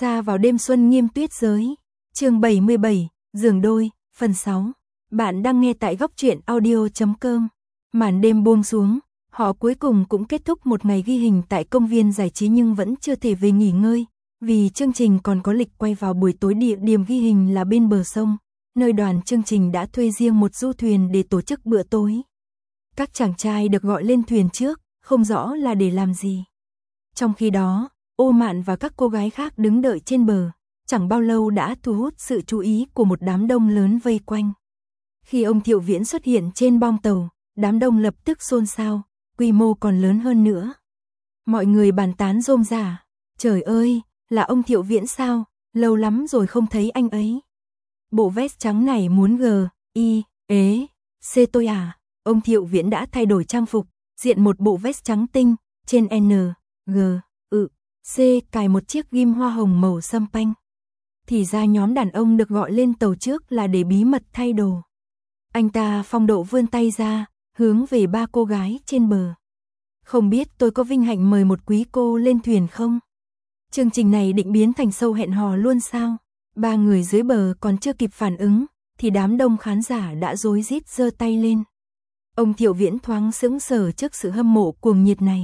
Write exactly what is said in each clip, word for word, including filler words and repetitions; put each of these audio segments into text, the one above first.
Xa vào đêm xuân nghiêm tuyết giới. Chương bảy mươi bảy, giường đôi, phần sáu. Bạn đang nghe tại góc truyện audio chấm com. Màn đêm buông xuống, họ cuối cùng cũng kết thúc một ngày ghi hình tại công viên giải trí nhưng vẫn chưa thể về nghỉ ngơi, vì chương trình còn có lịch quay vào buổi tối. Địa điểm ghi hình là bên bờ sông, nơi đoàn chương trình đã thuê riêng một du thuyền để tổ chức bữa tối. Các chàng trai được gọi lên thuyền trước, không rõ là để làm gì. Trong khi đó, Ô Mạn và các cô gái khác đứng đợi trên bờ, chẳng bao lâu đã thu hút sự chú ý của một đám đông lớn vây quanh. Khi ông Thiệu Viễn xuất hiện trên bong tàu, đám đông lập tức xôn xao, quy mô còn lớn hơn nữa. Mọi người bàn tán rôm rả, trời ơi, là ông Thiệu Viễn sao, lâu lắm rồi không thấy anh ấy. Bộ vest trắng này muốn G, I, ế, C tôi à, ông Thiệu Viễn đã thay đổi trang phục, diện một bộ vest trắng tinh, trên N, G, ự, C cài một chiếc ghim hoa hồng màu sâm panh. Thì ra nhóm đàn ông được gọi lên tàu trước là để bí mật thay đồ. Anh ta phong độ vươn tay ra, hướng về ba cô gái trên bờ. Không biết tôi có vinh hạnh mời một quý cô lên thuyền không? Chương trình này định biến thành show hẹn hò luôn sao? Ba người dưới bờ còn chưa kịp phản ứng, thì đám đông khán giả đã rối rít giơ tay lên. Ông Thiệu Viễn thoáng sững sờ trước sự hâm mộ cuồng nhiệt này.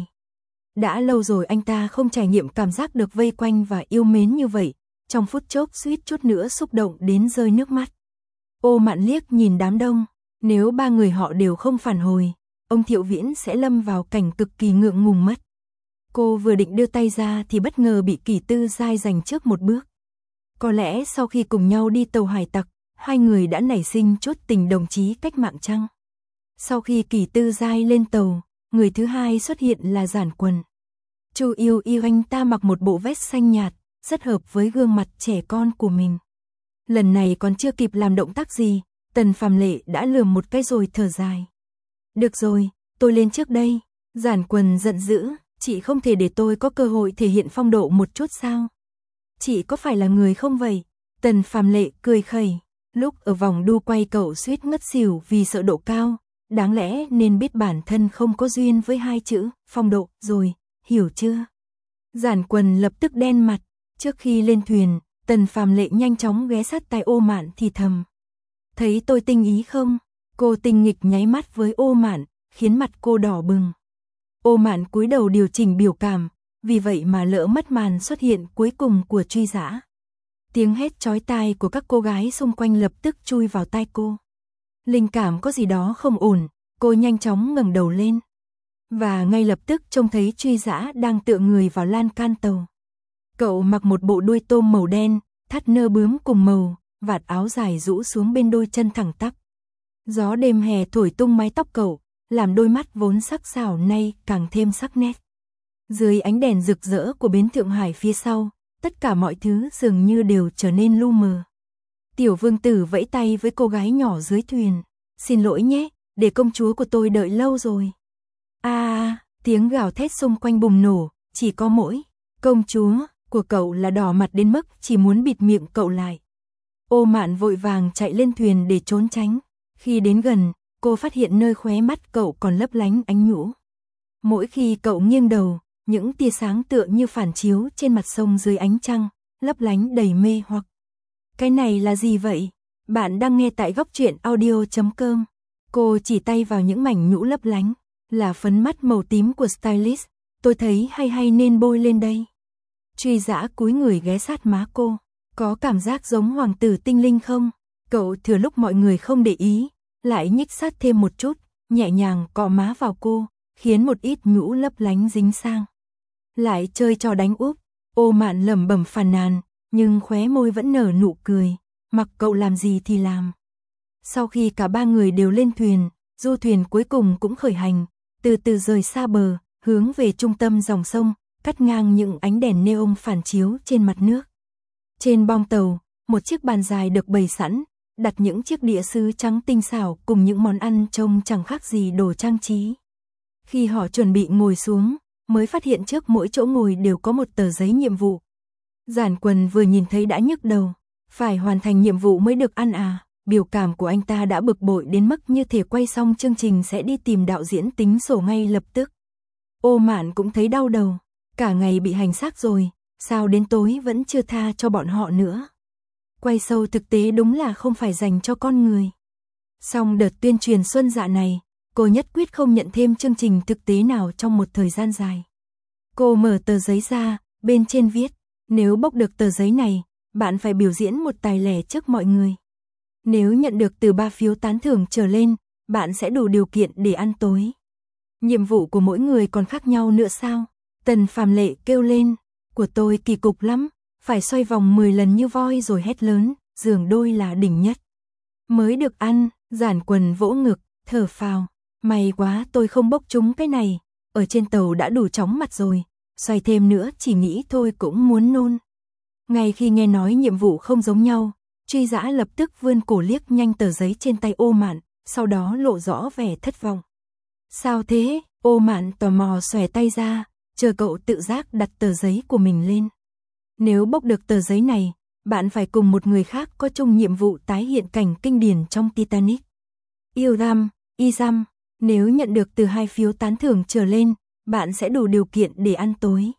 Đã lâu rồi anh ta không trải nghiệm cảm giác được vây quanh và yêu mến như vậy, trong phút chốc suýt chút nữa xúc động đến rơi nước mắt. Ô Mạn liếc nhìn đám đông, nếu ba người họ đều không phản hồi, ông Thiệu Viễn sẽ lâm vào cảnh cực kỳ ngượng ngùng mất. Cô vừa định đưa tay ra thì bất ngờ bị Kỷ Tư Giai giành trước một bước. Có lẽ sau khi cùng nhau đi tàu hải tặc, hai người đã nảy sinh chút tình đồng chí cách mạng chăng? Sau khi Kỷ Tư Giai lên tàu, người thứ hai xuất hiện là Giản Quần. Chu Yêu Yêu anh ta mặc một bộ vest xanh nhạt, rất hợp với gương mặt trẻ con của mình. Lần này còn chưa kịp làm động tác gì, Tần Phàm Lệ đã lườm một cái rồi thở dài. Được rồi, tôi lên trước đây. Giản Quần giận dữ, chị không thể để tôi có cơ hội thể hiện phong độ một chút sao? Chị có phải là người không vậy? Tần Phàm Lệ cười khẩy, lúc ở vòng đu quay cậu suýt ngất xỉu vì sợ độ cao, đáng lẽ nên biết bản thân không có duyên với hai chữ phong độ rồi, hiểu chưa? Giản Quần lập tức đen mặt, trước khi lên thuyền, Tần Phàm Lệ nhanh chóng ghé sát tai Ô Mạn thì thầm. Thấy tôi tinh ý không? Cô tinh nghịch nháy mắt với Ô Mạn, khiến mặt cô đỏ bừng. Ô Mạn cúi đầu điều chỉnh biểu cảm, vì vậy mà lỡ mất màn xuất hiện cuối cùng của truy dã. Tiếng hét chói tai của các cô gái xung quanh lập tức chui vào tai cô. Linh cảm có gì đó không ổn, cô nhanh chóng ngẩng đầu lên. Và ngay lập tức trông thấy truy dã đang tựa người vào lan can tàu. Cậu mặc một bộ đuôi tôm màu đen, thắt nơ bướm cùng màu, vạt áo dài rũ xuống bên đôi chân thẳng tắp. Gió đêm hè thổi tung mái tóc cậu, làm đôi mắt vốn sắc sảo nay càng thêm sắc nét. Dưới ánh đèn rực rỡ của bến Thượng Hải phía sau, tất cả mọi thứ dường như đều trở nên lu mờ. Tiểu vương tử vẫy tay với cô gái nhỏ dưới thuyền. Xin lỗi nhé, để công chúa của tôi đợi lâu rồi. À, tiếng gào thét xung quanh bùng nổ, chỉ có mỗi công chúa của cậu là đỏ mặt đến mức chỉ muốn bịt miệng cậu lại. Ô Mạn vội vàng chạy lên thuyền để trốn tránh. Khi đến gần, cô phát hiện nơi khóe mắt cậu còn lấp lánh ánh nhũ. Mỗi khi cậu nghiêng đầu, những tia sáng tựa như phản chiếu trên mặt sông dưới ánh trăng, lấp lánh đầy mê hoặc. Cái này là gì vậy? Bạn đang nghe tại góc truyện audio chấm com. Cô chỉ tay vào những mảnh nhũ lấp lánh, là phấn mắt màu tím của stylist, tôi thấy hay hay nên bôi lên đây. Truy dã cúi người ghé sát má cô, có cảm giác giống hoàng tử tinh linh không? Cậu thừa lúc mọi người không để ý, lại nhích sát thêm một chút, nhẹ nhàng cọ má vào cô, khiến một ít nhũ lấp lánh dính sang. Lại chơi trò đánh úp, Ô Mạn lẩm bẩm phàn nàn, nhưng khóe môi vẫn nở nụ cười, mặc cậu làm gì thì làm. Sau khi cả ba người đều lên thuyền, du thuyền cuối cùng cũng khởi hành, từ từ rời xa bờ, hướng về trung tâm dòng sông, cắt ngang những ánh đèn neon phản chiếu trên mặt nước. Trên bong tàu, một chiếc bàn dài được bày sẵn, đặt những chiếc đĩa sứ trắng tinh xảo cùng những món ăn trông chẳng khác gì đồ trang trí. Khi họ chuẩn bị ngồi xuống, mới phát hiện trước mỗi chỗ ngồi đều có một tờ giấy nhiệm vụ. Giản Quần vừa nhìn thấy đã nhức đầu, phải hoàn thành nhiệm vụ mới được ăn à? Biểu cảm của anh ta đã bực bội đến mức như thể quay xong chương trình sẽ đi tìm đạo diễn tính sổ ngay lập tức. Ô Mạn cũng thấy đau đầu, cả ngày bị hành xác rồi, sao đến tối vẫn chưa tha cho bọn họ nữa. Quay show thực tế đúng là không phải dành cho con người. Song đợt tuyên truyền xuân dạ này, cô nhất quyết không nhận thêm chương trình thực tế nào trong một thời gian dài. Cô mở tờ giấy ra, bên trên viết, nếu bốc được tờ giấy này, bạn phải biểu diễn một tài lẻ trước mọi người. Nếu nhận được từ ba phiếu tán thưởng trở lên, bạn sẽ đủ điều kiện để ăn tối. Nhiệm vụ của mỗi người còn khác nhau nữa sao? Tần Phàm Lệ kêu lên, của tôi kỳ cục lắm, phải xoay vòng mười lần như voi rồi hét lớn, giường đôi là đỉnh nhất. Mới được ăn, Giản Quần vỗ ngực, thở phào, may quá tôi không bốc trúng cái này, ở trên tàu đã đủ chóng mặt rồi, xoay thêm nữa chỉ nghĩ thôi cũng muốn nôn. Ngay khi nghe nói nhiệm vụ không giống nhau, Truy Dã lập tức vươn cổ liếc nhanh tờ giấy trên tay Ô Mạn, sau đó lộ rõ vẻ thất vọng. Sao thế? Ô Mạn tò mò xòe tay ra, chờ cậu tự giác đặt tờ giấy của mình lên. Nếu bốc được tờ giấy này, bạn phải cùng một người khác có chung nhiệm vụ tái hiện cảnh kinh điển trong Titanic. Yêu Ram, Izam, nếu nhận được từ hai phiếu tán thưởng trở lên, bạn sẽ đủ điều kiện để ăn tối.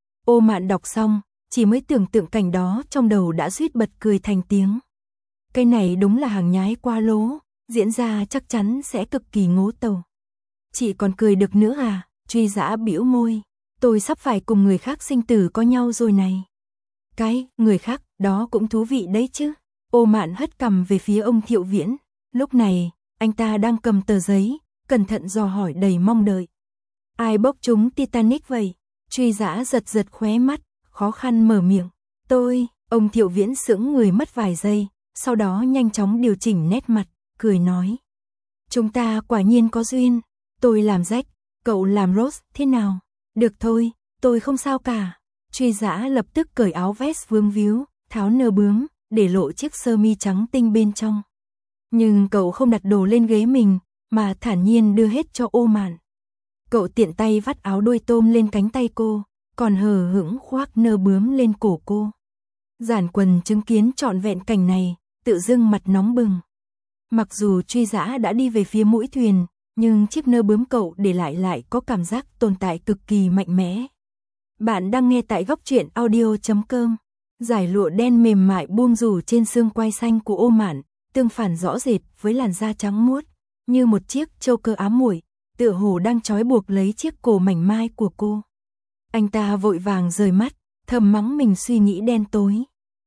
Ô Mạn đọc xong, chỉ mới tưởng tượng cảnh đó trong đầu đã suýt bật cười thành tiếng. Cái này đúng là hàng nhái qua lố, diễn ra chắc chắn sẽ cực kỳ ngố tàu. Chị còn cười được nữa à? Truy Dã bĩu môi, tôi sắp phải cùng người khác sinh tử có nhau rồi này. Cái, người khác, đó cũng thú vị đấy chứ. Ô Mạn hất cằm về phía ông Thiệu Viễn, lúc này, anh ta đang cầm tờ giấy, cẩn thận dò hỏi đầy mong đợi. Ai bốc trúng Titanic vậy? Truy Dã giật giật khóe mắt, khó khăn mở miệng. Tôi, ông Thiệu Viễn sững người mất vài giây, sau đó nhanh chóng điều chỉnh nét mặt, cười nói. Chúng ta quả nhiên có duyên, tôi làm Jack, cậu làm Rose, thế nào? Được thôi, tôi không sao cả. Truy Dã lập tức cởi áo vest vương víu, tháo nơ bướm, để lộ chiếc sơ mi trắng tinh bên trong. Nhưng cậu không đặt đồ lên ghế mình, mà thản nhiên đưa hết cho Ô Mạn. Cậu tiện tay vắt áo đuôi tôm lên cánh tay cô, còn hờ hững khoác nơ bướm lên cổ cô. Giản Quần chứng kiến trọn vẹn cảnh này, tự dưng mặt nóng bừng. Mặc dù Truy Dã đã đi về phía mũi thuyền, nhưng chiếc nơ bướm cậu để lại lại có cảm giác tồn tại cực kỳ mạnh mẽ. Bạn đang nghe tại góc truyện audio chấm com. Dải lụa đen mềm mại buông rủ trên xương quai xanh của Ô Mạn, tương phản rõ rệt với làn da trắng muốt, như một chiếc châu cơ ám muội, tựa hồ đang trói buộc lấy chiếc cổ mảnh mai của cô. Anh ta vội vàng rời mắt, thầm mắng mình suy nghĩ đen tối.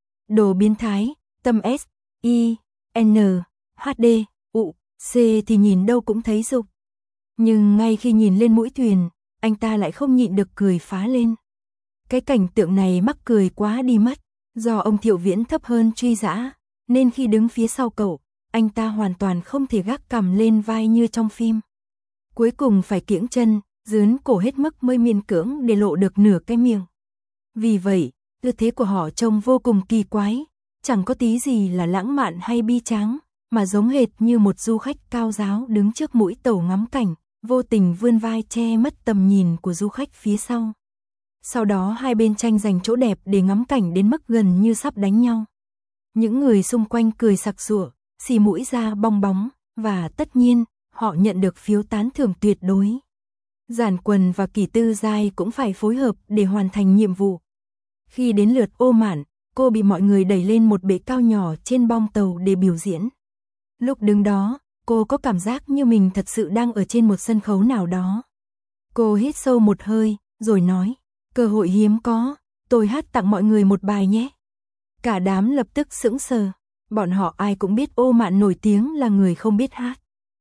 Đồ biến thái, tâm S, I, N, H D, U, C thì nhìn đâu cũng thấy dục. Nhưng ngay khi nhìn lên mũi thuyền, anh ta lại không nhịn được cười phá lên. Cái cảnh tượng này mắc cười quá đi mất, do ông Thiệu Viễn thấp hơn Truy Dã, nên khi đứng phía sau cậu, anh ta hoàn toàn không thể gác cằm lên vai như trong phim. Cuối cùng phải kiễng chân, dướn cổ hết mức mới miễn cưỡng để lộ được nửa cái miệng. Vì vậy, tư thế của họ trông vô cùng kỳ quái, chẳng có tí gì là lãng mạn hay bi tráng, mà giống hệt như một du khách cao giáo đứng trước mũi tàu ngắm cảnh, vô tình vươn vai che mất tầm nhìn của du khách phía sau. Sau đó hai bên tranh giành chỗ đẹp để ngắm cảnh đến mức gần như sắp đánh nhau. Những người xung quanh cười sặc sụa, xì mũi ra bong bóng, và tất nhiên, họ nhận được phiếu tán thưởng tuyệt đối. Giản Quần và Kỳ Tư Giai cũng phải phối hợp để hoàn thành nhiệm vụ. Khi đến lượt Ô Mạn, cô bị mọi người đẩy lên một bệ cao nhỏ trên bong tàu để biểu diễn. Lúc đứng đó, cô có cảm giác như mình thật sự đang ở trên một sân khấu nào đó. Cô hít sâu một hơi, rồi nói, cơ hội hiếm có, tôi hát tặng mọi người một bài nhé. Cả đám lập tức sững sờ, bọn họ ai cũng biết Ô Mạn nổi tiếng là người không biết hát.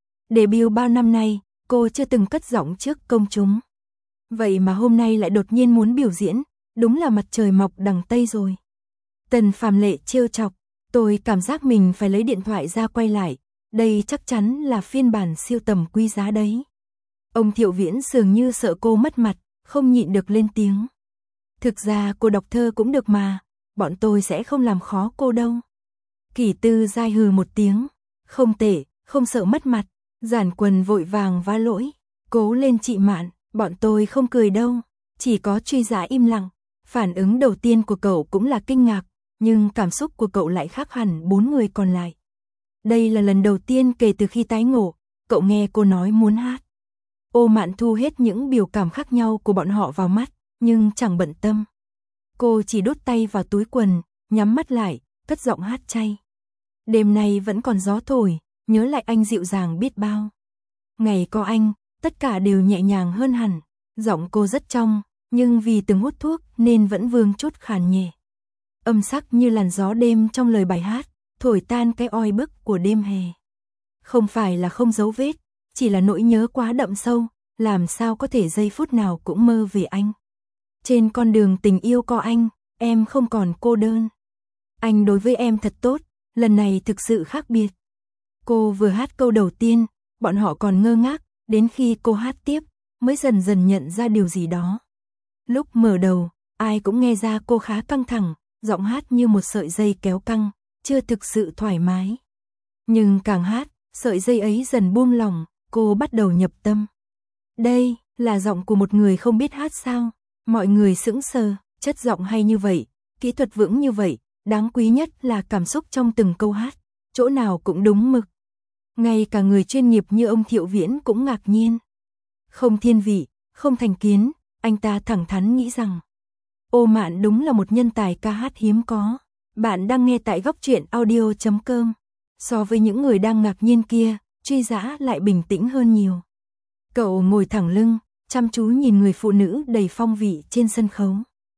Debut bao năm nay, cô chưa từng cất giọng trước công chúng. Vậy mà hôm nay lại đột nhiên muốn biểu diễn, đúng là mặt trời mọc đằng Tây rồi. Tần Phàm Lệ trêu chọc, tôi cảm giác mình phải lấy điện thoại ra quay lại, đây chắc chắn là phiên bản siêu tầm quý giá đấy. Ông Thiệu Viễn dường như sợ cô mất mặt, không nhịn được lên tiếng. Thực ra cô đọc thơ cũng được mà, bọn tôi sẽ không làm khó cô đâu. Kỳ Tư Giai hừ một tiếng, không tệ, không sợ mất mặt. Giản Quần vội vàng vá lỗi, cố lên chị Mạn, bọn tôi không cười đâu. Chỉ có Truy Dã im lặng, phản ứng đầu tiên của cậu cũng là kinh ngạc, nhưng cảm xúc của cậu lại khác hẳn bốn người còn lại. Đây là lần đầu tiên kể từ khi tái ngộ, cậu nghe cô nói muốn hát. Ô Mạn thu hết những biểu cảm khác nhau của bọn họ vào mắt, nhưng chẳng bận tâm. Cô chỉ đút tay vào túi quần, nhắm mắt lại, cất giọng hát chay. Đêm nay vẫn còn gió thổi, nhớ lại anh dịu dàng biết bao. Ngày có anh, tất cả đều nhẹ nhàng hơn hẳn. Giọng cô rất trong, nhưng vì từng hút thuốc nên vẫn vương chút khàn nhẹ. Âm sắc như làn gió đêm trong lời bài hát, thổi tan cái oi bức của đêm hè. Không phải là không dấu vết, chỉ là nỗi nhớ quá đậm sâu, làm sao có thể giây phút nào cũng mơ về anh. Trên con đường tình yêu có anh, em không còn cô đơn. Anh đối với em thật tốt, lần này thực sự khác biệt. Cô vừa hát câu đầu tiên, bọn họ còn ngơ ngác, đến khi cô hát tiếp, mới dần dần nhận ra điều gì đó. Lúc mở đầu, ai cũng nghe ra cô khá căng thẳng, giọng hát như một sợi dây kéo căng, chưa thực sự thoải mái. Nhưng càng hát, sợi dây ấy dần buông lỏng, cô bắt đầu nhập tâm. Đây là giọng của một người không biết hát sao? Mọi người sững sờ, chất giọng hay như vậy, kỹ thuật vững như vậy, đáng quý nhất là cảm xúc trong từng câu hát, chỗ nào cũng đúng mực. Ngay cả người chuyên nghiệp như ông Thiệu Viễn cũng ngạc nhiên. Không thiên vị, không thành kiến, anh ta thẳng thắn nghĩ rằng Ô Mạn đúng là một nhân tài ca hát hiếm có. Bạn đang nghe tại góc truyện audio chấm com. So với những người đang ngạc nhiên kia, Truy Dã lại bình tĩnh hơn nhiều. Cậu ngồi thẳng lưng, chăm chú nhìn người phụ nữ đầy phong vị trên sân khấu.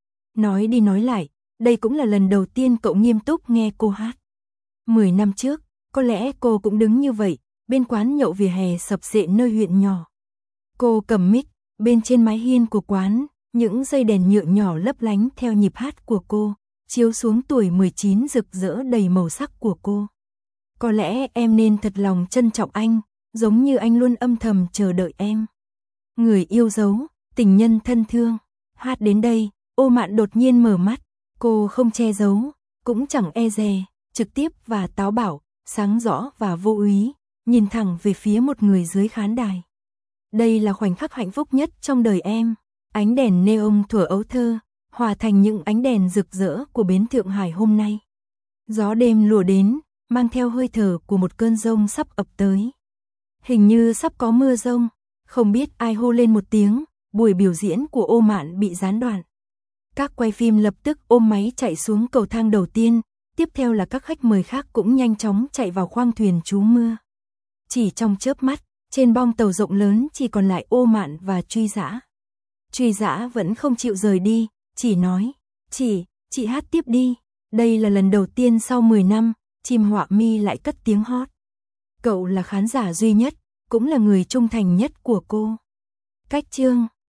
Nói đi nói lại, đây cũng là lần đầu tiên cậu nghiêm túc nghe cô hát. Mười năm trước, có lẽ cô cũng đứng như vậy, bên quán nhậu vỉa hè sập sệ nơi huyện nhỏ. Cô cầm mic, bên trên mái hiên của quán, những dây đèn nhựa nhỏ lấp lánh theo nhịp hát của cô, chiếu xuống tuổi mười chín rực rỡ đầy màu sắc của cô. Có lẽ em nên thật lòng trân trọng anh, giống như anh luôn âm thầm chờ đợi em. Người yêu dấu, tình nhân thân thương. Hát đến đây, Ô Mạn đột nhiên mở mắt, cô không che giấu, cũng chẳng e dè, trực tiếp và táo bạo, sáng rõ và vô úy, nhìn thẳng về phía một người dưới khán đài. Đây là khoảnh khắc hạnh phúc nhất trong đời em. Ánh đèn neon thuở ấu thơ, hòa thành những ánh đèn rực rỡ của bến Thượng Hải hôm nay. Gió đêm lùa đến, mang theo hơi thở của một cơn giông sắp ập tới. Hình như sắp có mưa giông, không biết ai hô lên một tiếng, buổi biểu diễn của Ô Mạn bị gián đoạn. Các quay phim lập tức ôm máy chạy xuống cầu thang đầu tiên, tiếp theo là các khách mời khác cũng nhanh chóng chạy vào khoang thuyền trú mưa. Chỉ trong chớp mắt, trên bong tàu rộng lớn chỉ còn lại Ô Mạn và Truy Dã. Truy Dã vẫn không chịu rời đi, chỉ nói, chị, chị hát tiếp đi. Đây là lần đầu tiên sau mười năm, chim họa mi lại cất tiếng hót. Cậu là khán giả duy nhất, cũng là người trung thành nhất của cô. Cách chương